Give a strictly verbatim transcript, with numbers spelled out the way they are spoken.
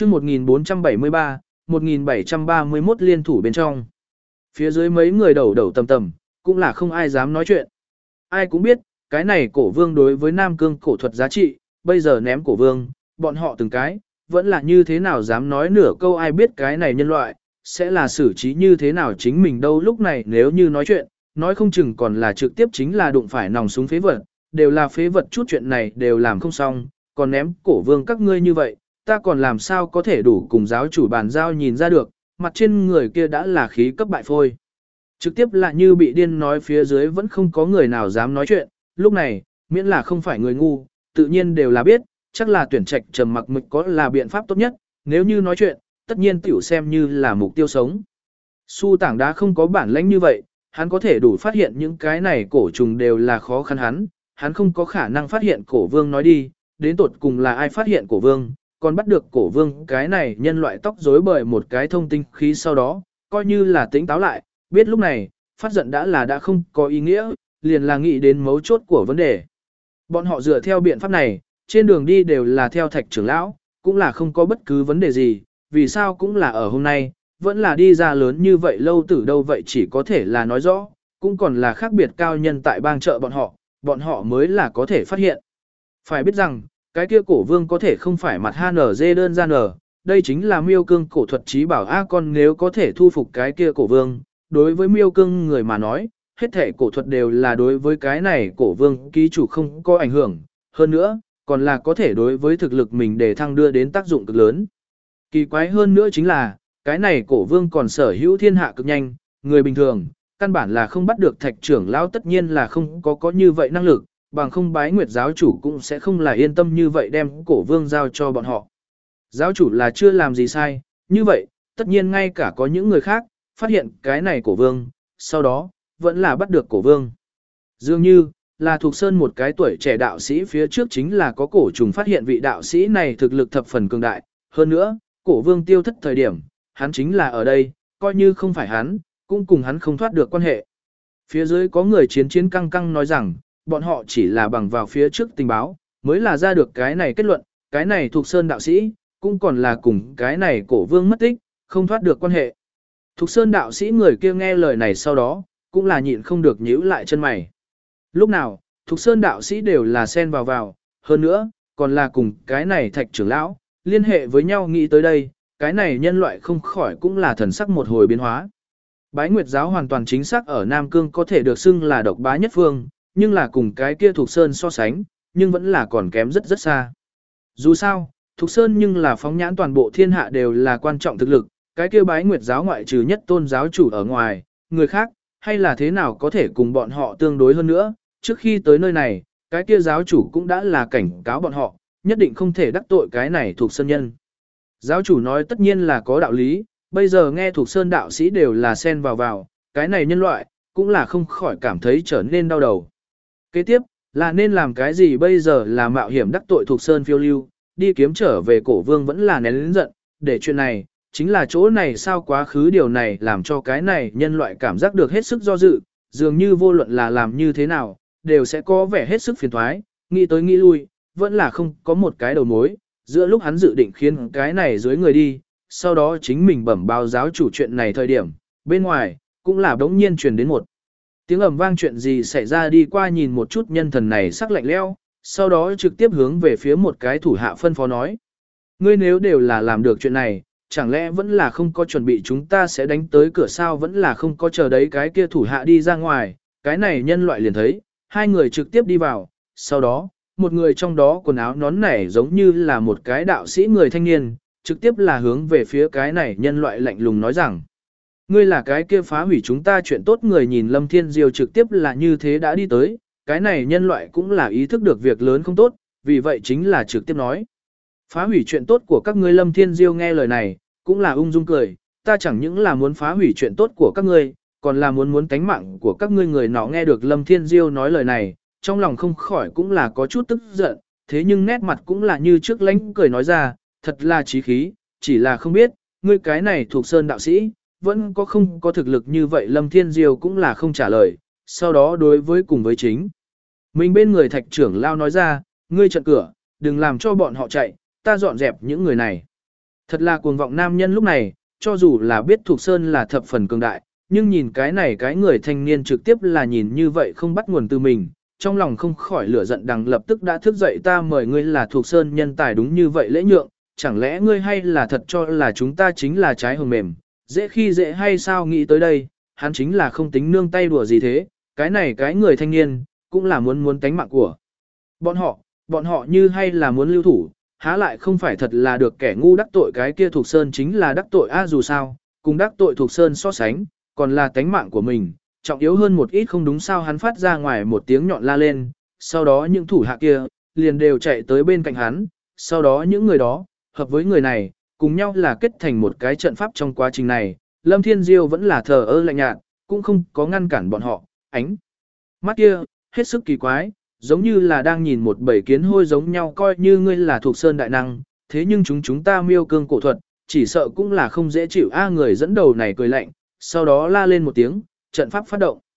chương một nghìn bốn trăm bảy mươi ba, một nghìn bảy trăm ba mươi mốt liên thủ bên trong. Phía dưới mấy người đầu đầu tầm tầm, cũng là không ai dám nói chuyện. Ai cũng biết, cái này cổ vương đối với Nam Cương cổ thuật giá trị, bây giờ ném cổ vương, bọn họ từng cái, vẫn là như thế nào dám nói nửa câu ai biết cái này nhân loại, sẽ là xử trí như thế nào chính mình đâu lúc này nếu như nói chuyện, nói không chừng còn là trực tiếp chính là đụng phải nòng súng phế vật, đều là phế vật chút chuyện này đều làm không xong, còn ném cổ vương các ngươi như vậy, ta còn làm sao có thể đủ cùng giáo chủ bàn giao nhìn ra được, mặt trên người kia đã là khí cấp bại phôi. Trực tiếp là như bị điên nói phía dưới vẫn không có người nào dám nói chuyện, lúc này, miễn là không phải người ngu, tự nhiên đều là biết, chắc là tuyển trạch trầm mặc mực có là biện pháp tốt nhất, nếu như nói chuyện, tất nhiên tiểu xem như là mục tiêu sống. Su tảng đá không có bản lãnh như vậy, hắn có thể đủ phát hiện những cái này cổ trùng đều là khó khăn hắn, hắn không có khả năng phát hiện cổ vương nói đi, đến tột cùng là ai phát hiện cổ vương, còn bắt được cổ vương cái này nhân loại tóc rối bởi một cái thông tinh khí sau đó, coi như là tỉnh táo lại, biết lúc này, phát giận đã là đã không có ý nghĩa, liền là nghĩ đến mấu chốt của vấn đề. Bọn họ dựa theo biện pháp này, trên đường đi đều là theo thạch trưởng lão, cũng là không có bất cứ vấn đề gì, vì sao cũng là ở hôm nay, vẫn là đi ra lớn như vậy lâu từ đâu vậy chỉ có thể là nói rõ, cũng còn là khác biệt cao nhân tại bang chợ bọn họ, bọn họ mới là có thể phát hiện. Phải biết rằng, cái kia cổ vương có thể không phải mặt hát en giê đơn giản ở, đây chính là miêu cương cổ thuật trí bảo A con nếu có thể thu phục cái kia cổ vương, đối với miêu cương người mà nói, hết thể cổ thuật đều là đối với cái này cổ vương ký chủ không có ảnh hưởng, hơn nữa, còn là có thể đối với thực lực mình để thăng đưa đến tác dụng cực lớn. Kỳ quái hơn nữa chính là, cái này cổ vương còn sở hữu thiên hạ cực nhanh, người bình thường, căn bản là không bắt được thạch trưởng lão tất nhiên là không có có như vậy năng lực, bằng không bái nguyệt giáo chủ cũng sẽ không là yên tâm như vậy đem cổ vương giao cho bọn họ. Giáo chủ là chưa làm gì sai, như vậy, tất nhiên ngay cả có những người khác, phát hiện cái này cổ vương, sau đó, vẫn là bắt được cổ vương. Dường như, là thuộc sơn một cái tuổi trẻ đạo sĩ phía trước chính là có cổ trùng phát hiện vị đạo sĩ này thực lực thập phần cường đại, hơn nữa, cổ vương tiêu thất thời điểm, hắn chính là ở đây, coi như không phải hắn, cũng cùng hắn không thoát được quan hệ. Phía dưới có người chiến chiến căng căng nói rằng, bọn họ chỉ là bằng vào phía trước tình báo, mới là ra được cái này kết luận, cái này thuộc sơn đạo sĩ, cũng còn là cùng cái này cổ vương mất tích, không thoát được quan hệ. Thục sơn đạo sĩ người kia nghe lời này sau đó, cũng là nhịn không được nhíu lại chân mày. Lúc nào, Thục sơn đạo sĩ đều là xen vào vào, hơn nữa, còn là cùng cái này thạch trưởng lão, liên hệ với nhau nghĩ tới đây, cái này nhân loại không khỏi cũng là thần sắc một hồi biến hóa. Bái Nguyệt giáo hoàn toàn chính xác ở Nam Cương có thể được xưng là độc bá nhất phương, nhưng là cùng cái kia Thục Sơn so sánh, nhưng vẫn là còn kém rất rất xa. Dù sao, Thục Sơn nhưng là phóng nhãn toàn bộ thiên hạ đều là quan trọng thực lực, cái kia Bái Nguyệt giáo ngoại trừ nhất tôn giáo chủ ở ngoài, người khác, hay là thế nào có thể cùng bọn họ tương đối hơn nữa, trước khi tới nơi này, cái kia giáo chủ cũng đã là cảnh cáo bọn họ, nhất định không thể đắc tội cái này Thục Sơn nhân. Giáo chủ nói tất nhiên là có đạo lý, bây giờ nghe Thục Sơn đạo sĩ đều là xen vào vào, cái này nhân loại, cũng là không khỏi cảm thấy trở nên đau đầu. Kế tiếp, là nên làm cái gì bây giờ là mạo hiểm đắc tội Thục Sơn phiêu lưu, đi kiếm trở về cổ vương vẫn là nén lớn giận, để chuyện này, chính là chỗ này sao quá khứ điều này làm cho cái này nhân loại cảm giác được hết sức do dự, dường như vô luận là làm như thế nào, đều sẽ có vẻ hết sức phiền thoái, nghĩ tới nghĩ lui, vẫn là không có một cái đầu mối, giữa lúc hắn dự định khiến cái này dưới người đi, sau đó chính mình bẩm báo giáo chủ chuyện này thời điểm, bên ngoài, cũng là đống nhiên truyền đến một tiếng ầm vang chuyện gì xảy ra đi qua nhìn một chút nhân thần này sắc lạnh lẽo, sau đó trực tiếp hướng về phía một cái thủ hạ phân phó nói. Ngươi nếu đều là làm được chuyện này, chẳng lẽ vẫn là không có chuẩn bị chúng ta sẽ đánh tới cửa sao vẫn là không có chờ đấy cái kia thủ hạ đi ra ngoài, cái này nhân loại liền thấy, hai người trực tiếp đi vào, sau đó, một người trong đó quần áo nón nảy giống như là một cái đạo sĩ người thanh niên, trực tiếp là hướng về phía cái này nhân loại lạnh lùng nói rằng. Ngươi là cái kia phá hủy chúng ta chuyện tốt người nhìn Lâm Thiên Diêu trực tiếp là như thế đã đi tới, cái này nhân loại cũng là ý thức được việc lớn không tốt, vì vậy chính là trực tiếp nói. Phá hủy chuyện tốt của các ngươi Lâm Thiên Diêu nghe lời này, cũng là ung dung cười, ta chẳng những là muốn phá hủy chuyện tốt của các ngươi, còn là muốn muốn tánh mạng của các ngươi người nọ nghe được Lâm Thiên Diêu nói lời này, trong lòng không khỏi cũng là có chút tức giận, thế nhưng nét mặt cũng là như trước lánh cười nói ra, thật là chí khí, chỉ là không biết, ngươi cái này thuộc sơn đạo sĩ, vẫn có không có thực lực như vậy Lâm Thiên Diêu cũng là không trả lời, sau đó đối với cùng với chính. Mình bên người thạch trưởng lao nói ra, ngươi chặn cửa, đừng làm cho bọn họ chạy, ta dọn dẹp những người này. Thật là cuồng vọng nam nhân lúc này, cho dù là biết Thục Sơn là thập phần cường đại, nhưng nhìn cái này cái người thanh niên trực tiếp là nhìn như vậy không bắt nguồn từ mình, trong lòng không khỏi lửa giận đằng lập tức đã thức dậy ta mời ngươi là Thục Sơn nhân tài đúng như vậy lễ nhượng, chẳng lẽ ngươi hay là thật cho là chúng ta chính là trái hồng mềm, dễ khi dễ hay sao nghĩ tới đây, hắn chính là không tính nương tay đùa gì thế, cái này cái người thanh niên, cũng là muốn muốn tánh mạng của bọn họ, bọn họ như hay là muốn lưu thủ, há lại không phải thật là được kẻ ngu đắc tội cái kia Thục Sơn chính là đắc tội a dù sao, cùng đắc tội Thục Sơn so sánh, còn là tánh mạng của mình, trọng yếu hơn một ít không đúng sao hắn phát ra ngoài một tiếng nhọn la lên, sau đó những thủ hạ kia, liền đều chạy tới bên cạnh hắn, sau đó những người đó, hợp với người này, cùng nhau là kết thành một cái trận pháp trong quá trình này, Lâm Thiên Diêu vẫn là thờ ơ lạnh nhạt, cũng không có ngăn cản bọn họ, ánh mắt kia, hết sức kỳ quái, giống như là đang nhìn một bầy kiến hôi giống nhau coi như ngươi là Thục Sơn đại năng, thế nhưng chúng chúng ta miêu cương cổ thuật, chỉ sợ cũng là không dễ chịu a người dẫn đầu này cười lạnh, sau đó la lên một tiếng, trận pháp phát động.